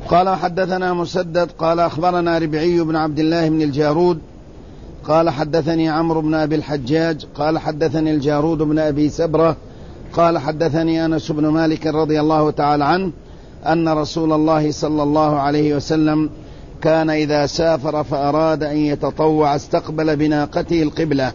قال حدثنا مسدد قال أخبرنا ربعي بن عبد الله بن الجارود قال حدثني عمرو بن أبي الحجاج قال حدثني الجارود بن أبي سبرة قال حدثني أنس بن مالك رضي الله تعالى عنه أن رسول الله صلى الله عليه وسلم كان إذا سافر فأراد أن يتطوع استقبل بناقته القبلة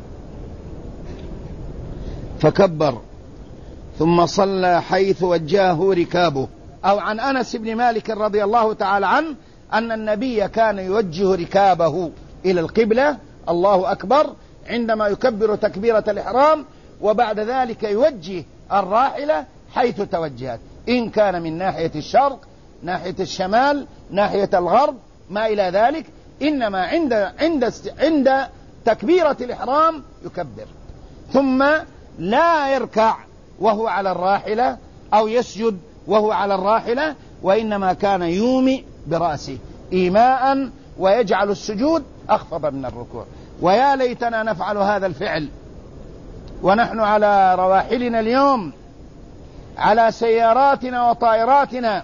فكبر ثم صلى حيث وجهه ركابه. أو عن أنس بن مالك رضي الله تعالى عنه أن النبي كان يوجه ركابه إلى القبلة الله أكبر عندما يكبر تكبيرة الإحرام، وبعد ذلك يوجه الراحلة حيث توجهت، إن كان من ناحية الشرق، ناحية الشمال، ناحية الغرب، ما إلى ذلك، إنما عند تكبيرة الإحرام يكبر، ثم لا يركع وهو على الراحلة أو يسجد وهو على الراحلة، وإنما كان يومئ برأسه إيماء ويجعل السجود أخفض من الركوع. ويا ليتنا نفعل هذا الفعل ونحن على رواحلنا اليوم، على سياراتنا وطائراتنا،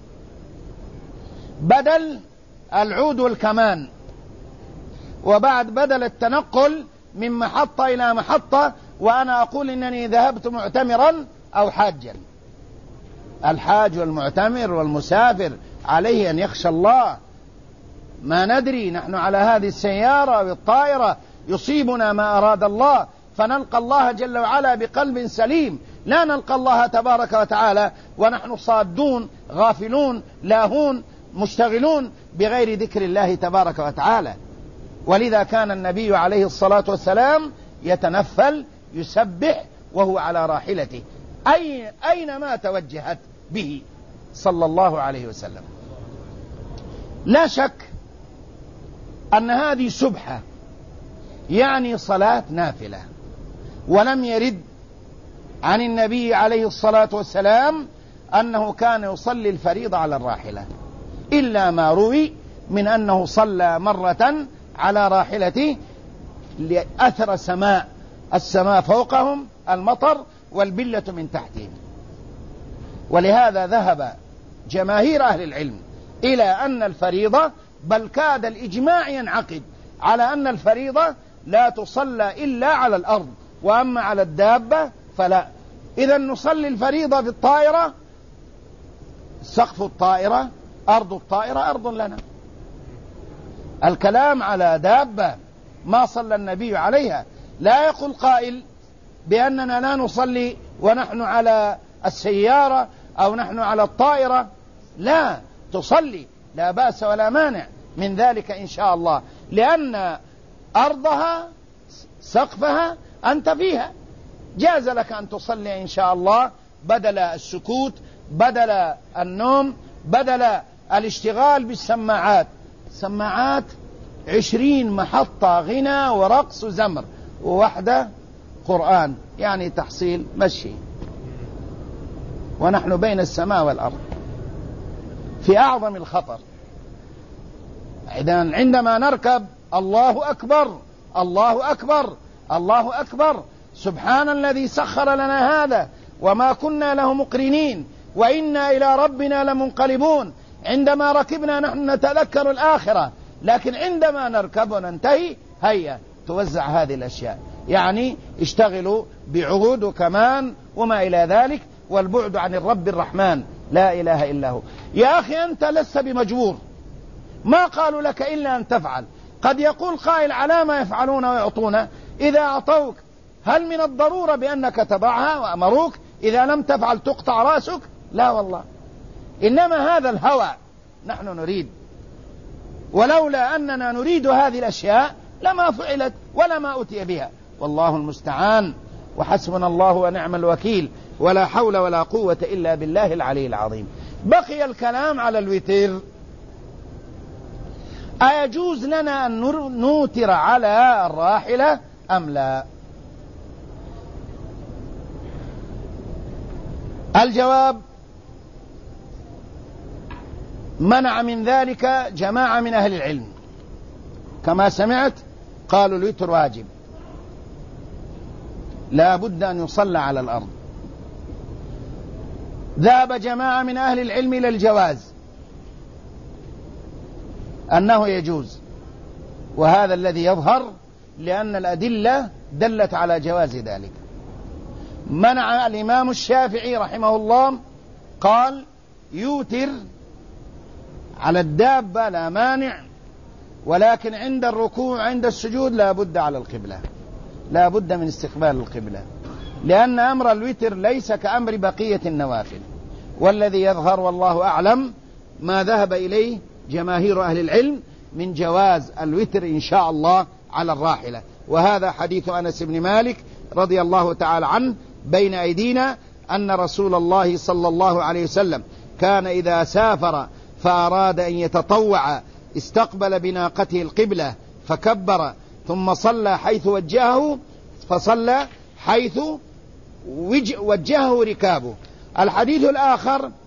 بدل العود والكمان، وبعد بدل التنقل من محطة إلى محطة. وأنا أقول إنني ذهبت معتمرا أو حاجا. الحاج والمعتمر والمسافر عليه أن يخشى الله، ما ندري نحن على هذه السيارة والطائرة يصيبنا ما أراد الله، فنلقى الله جل وعلا بقلب سليم، لا نلقى الله تبارك وتعالى ونحن صادون غافلون لاهون مشتغلون بغير ذكر الله تبارك وتعالى. ولذا كان النبي عليه الصلاة والسلام يتنفل يسبح وهو على راحلته أينما توجهت به صلى الله عليه وسلم. لا شك أن هذه سبحة، يعني صلاة نافلة، ولم يرد عن النبي عليه الصلاة والسلام أنه كان يصلي الفريضة على الراحلة، إلا ما روي من أنه صلى مرة على راحلته لأثر السماء فوقهم المطر والبلة من تحتهم. ولهذا ذهب جماهير أهل العلم إلى أن الفريضة، بل كاد الإجماع ينعقد على أن الفريضة لا تصلى إلا على الأرض، وأما على الدابة فلا. إذا نصلي الفريضة في الطائرة، سقف الطائرة أرض الطائرة أرض لنا. الكلام على دابة ما صلى النبي عليها. لا يقول قائل بأننا لا نصلي ونحن على السيارة أو نحن على الطائرة، لا، تصلي، لا بأس ولا مانع من ذلك إن شاء الله، لأن أرضها سقفها أنت فيها، جاز لك أن تصلي إن شاء الله بدل السكوت، بدل النوم، بدل الاشتغال بالسماعات. سماعات 20 محطة غنى ورقص وزمر، وواحدة قرآن، يعني تحصيل مشي، ونحن بين السماء والأرض في أعظم الخطر. إذن عندما نركب الله أكبر الله أكبر الله أكبر، سبحان الذي سخر لنا هذا وما كنا له مقرنين وإنا إلى ربنا لمنقلبون. عندما ركبنا نحن نتذكر الآخرة، لكن عندما نركب وننتهي هيا توزع هذه الأشياء، يعني اشتغلوا بعهود وكمان وما إلى ذلك، والبعد عن الرب الرحمن لا إله إلا هو. يا أخي أنت لست بمجبور، ما قالوا لك إلا أن تفعل. قد يقول قائل على ما يفعلون ويعطون؟ إذا أعطوك هل من الضرورة بأنك تضعها وأمروك إذا لم تفعل تقطع رأسك؟ لا والله، إنما هذا الهوى نحن نريد، ولولا أننا نريد هذه الأشياء لما فعلت ولا ما أتي بها، والله المستعان، وحسبنا الله ونعم الوكيل، ولا حول ولا قوة إلا بالله العلي العظيم. بقي الكلام على الوتر. أيجوز لنا أن نوتر على الراحلة أم لا؟ الجواب: منع من ذلك جماعة من أهل العلم، كما سمعت قالوا الوتر واجب، لا بد أن يصلى على الأرض. ذهب جماعة من أهل العلم إلى الجواز، أنه يجوز، وهذا الذي يظهر لأن الأدلة دلت على جواز ذلك. منع الإمام الشافعي رحمه الله، قال يوتر على الدابة لا مانع، ولكن عند الركوع عند السجود لا بد على القبلة، لا بد من استقبال القبلة، لأن أمر الوتر ليس كأمر بقية النوافل. والذي يظهر والله أعلم ما ذهب إليه جماهير أهل العلم من جواز الوتر إن شاء الله على الراحلة. وهذا حديث أنس بن مالك رضي الله تعالى عنه بين أيدينا، أن رسول الله صلى الله عليه وسلم كان إذا سافر فأراد أن يتطوع استقبل بناقته القبلة فكبر، ثم صلى حيث وجهه، فصلى حيث وجهه ركابه. الحديث الآخر